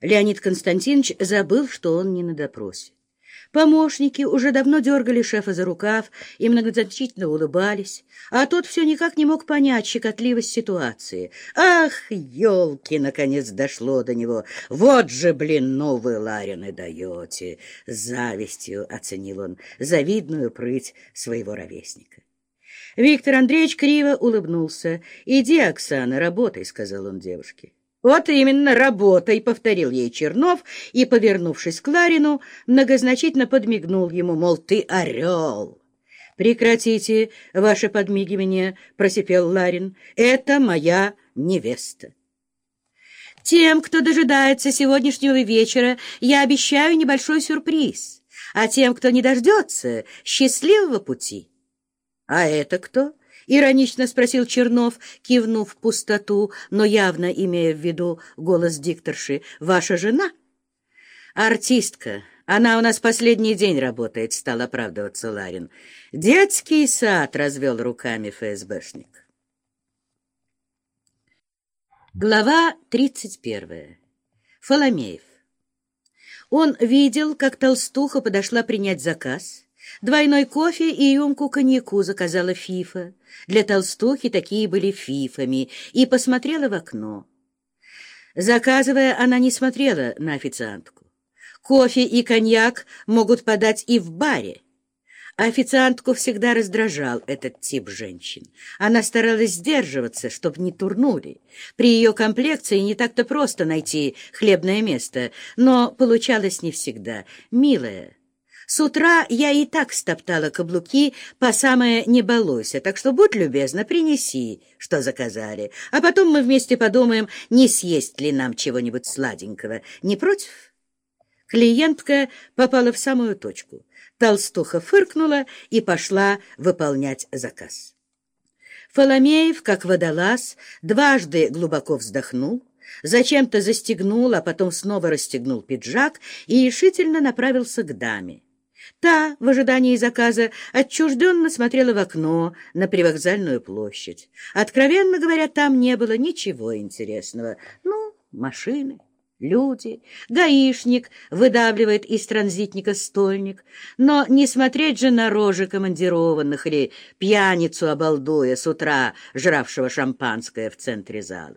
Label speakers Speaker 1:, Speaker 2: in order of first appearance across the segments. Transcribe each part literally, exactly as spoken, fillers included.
Speaker 1: Леонид Константинович забыл, что он не на допросе. Помощники уже давно дергали шефа за рукав и многозначительно улыбались, а тот все никак не мог понять щекотливость ситуации. «Ах, елки!» — наконец дошло до него. «Вот же, блин, ну вы, Ларины, даете!» — с завистью оценил он завидную прыть своего ровесника. Виктор Андреевич криво улыбнулся. «Иди, Оксана, работай», — сказал он девушке. «Вот именно, работай», — повторил ей Чернов и, повернувшись к Ларину, многозначительно подмигнул ему, мол, ты орел. «Прекратите ваше подмигивание», — просипел Ларин, — «это моя невеста». «Тем, кто дожидается сегодняшнего вечера, я обещаю небольшой сюрприз, а тем, кто не дождется, счастливого пути». «А это кто?» — иронично спросил Чернов, кивнув в пустоту, но явно имея в виду голос дикторши. «Ваша жена?» «Артистка. Она у нас последний день работает», — стал оправдываться Ларин. «Детский сад», — развел руками ФСБшник. Глава тридцать первая. Фоломеев. Он видел, как толстуха подошла принять заказ. Двойной кофе и рюмку коньяку заказала Фифа. Для толстухи такие были фифами, и посмотрела в окно. Заказывая, она не смотрела на официантку. Кофе и коньяк могут подать и в баре. Официантку всегда раздражал этот тип женщин. Она старалась сдерживаться, чтобы не турнули. При ее комплекции не так-то просто найти хлебное место, но получалось не всегда. «Милая, с утра я и так стоптала каблуки по самое не балуйся, так что будь любезна, принеси, что заказали, а потом мы вместе подумаем, не съесть ли нам чего-нибудь сладенького. Не против?» Клиентка попала в самую точку. Толстуха фыркнула и пошла выполнять заказ. Фоломеев, как водолаз, дважды глубоко вздохнул, зачем-то застегнул, а потом снова расстегнул пиджак и решительно направился к даме. Та, в ожидании заказа, отчужденно смотрела в окно на привокзальную площадь. Откровенно говоря, там не было ничего интересного. Ну, машины, люди, гаишник выдавливает из транзитника стольник. Но не смотреть же на рожи командированных или пьяницу обалдуя с утра, жравшего шампанское в центре зала.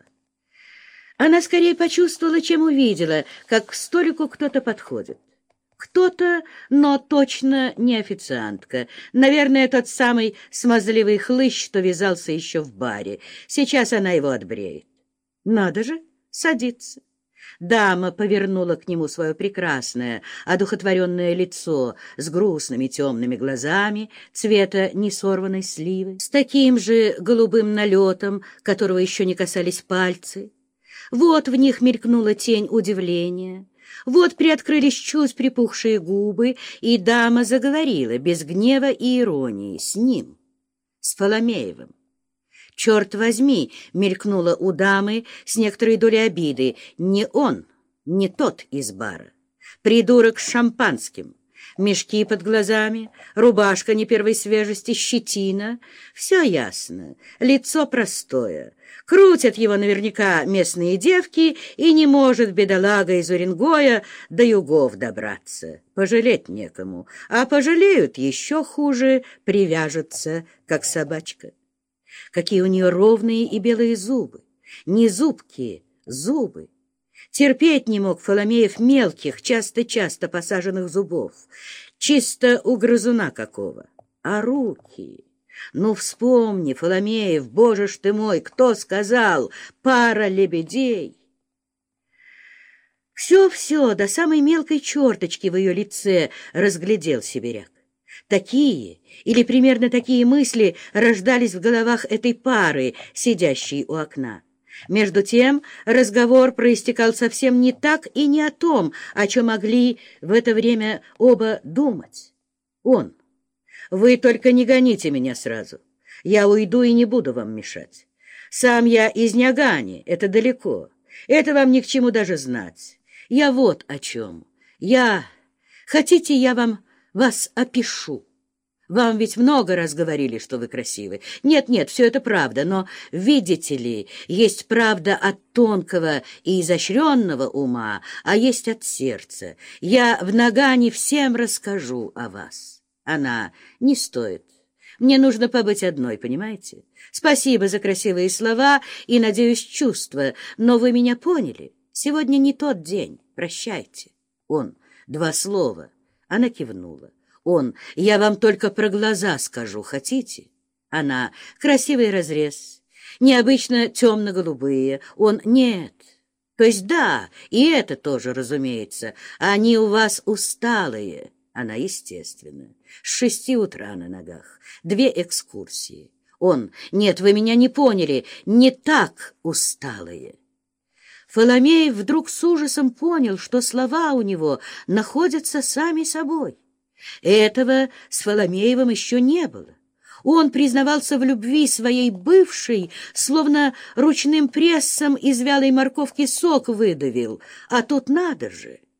Speaker 1: Она скорее почувствовала, чем увидела, как к столику кто-то подходит. Кто-то, но точно не официантка. Наверное, тот самый смазливый хлыщ, что вязался еще в баре. Сейчас она его отбреет. Надо же, садиться. Дама повернула к нему свое прекрасное, одухотворенное лицо с грустными темными глазами цвета несорванной сливы, с таким же голубым налетом, которого еще не касались пальцы. Вот в них мелькнула тень удивления. Вот приоткрылись чуть припухшие губы, и дама заговорила без гнева и иронии с ним, с Фоломеевым. «Черт возьми!» — мелькнула у дамы с некоторой долей обиды. «Не он, не тот из бара. Придурок с шампанским. Мешки под глазами, рубашка не первой свежести, щетина. Все ясно, лицо простое. Крутят его наверняка местные девки, и не может бедолага из Уренгоя до югов добраться. Пожалеть некому, а пожалеют еще хуже, привяжутся, как собачка. Какие у нее ровные и белые зубы, не зубки, зубы. Терпеть не мог Фоломеев мелких, часто-часто посаженных зубов, чисто у грызуна какого. А руки... Ну, вспомни, Фоломеев, боже ж ты мой, кто сказал? Пара лебедей. Все-все, до самой мелкой черточки в ее лице разглядел сибиряк. Такие или примерно такие мысли рождались в головах этой пары, сидящей у окна. Между тем разговор проистекал совсем не так и не о том, о чем могли в это время оба думать. Он. «Вы только не гоните меня сразу. Я уйду и не буду вам мешать. Сам я из Нягани, это далеко. Это вам ни к чему даже знать. Я вот о чем. Я... Хотите, я вам вас опишу? Вам ведь много раз говорили, что вы красивы. Нет-нет, все это правда, но, видите ли, есть правда от тонкого и изощренного ума, а есть от сердца. Я в Нагане всем расскажу о вас. Она не стоит. Мне нужно побыть одной, понимаете? Спасибо за красивые слова и, надеюсь, чувства, но вы меня поняли. Сегодня не тот день. Прощайте. Он. Два слова. Она кивнула. Он. Я вам только про глаза скажу. Хотите? Она. Красивый разрез. Необычно темно-голубые. Он. Нет. То есть да, и это тоже, разумеется. Они у вас усталые. Она, естественно. С шести утра на ногах. Две экскурсии. Он. Нет, вы меня не поняли. Не так усталые. Фоломеев вдруг с ужасом понял, что слова у него находятся сами собой. Этого с Фоломеевым еще не было. Он признавался в любви своей бывшей, словно ручным прессом из вялой морковки сок выдавил. А тут надо же!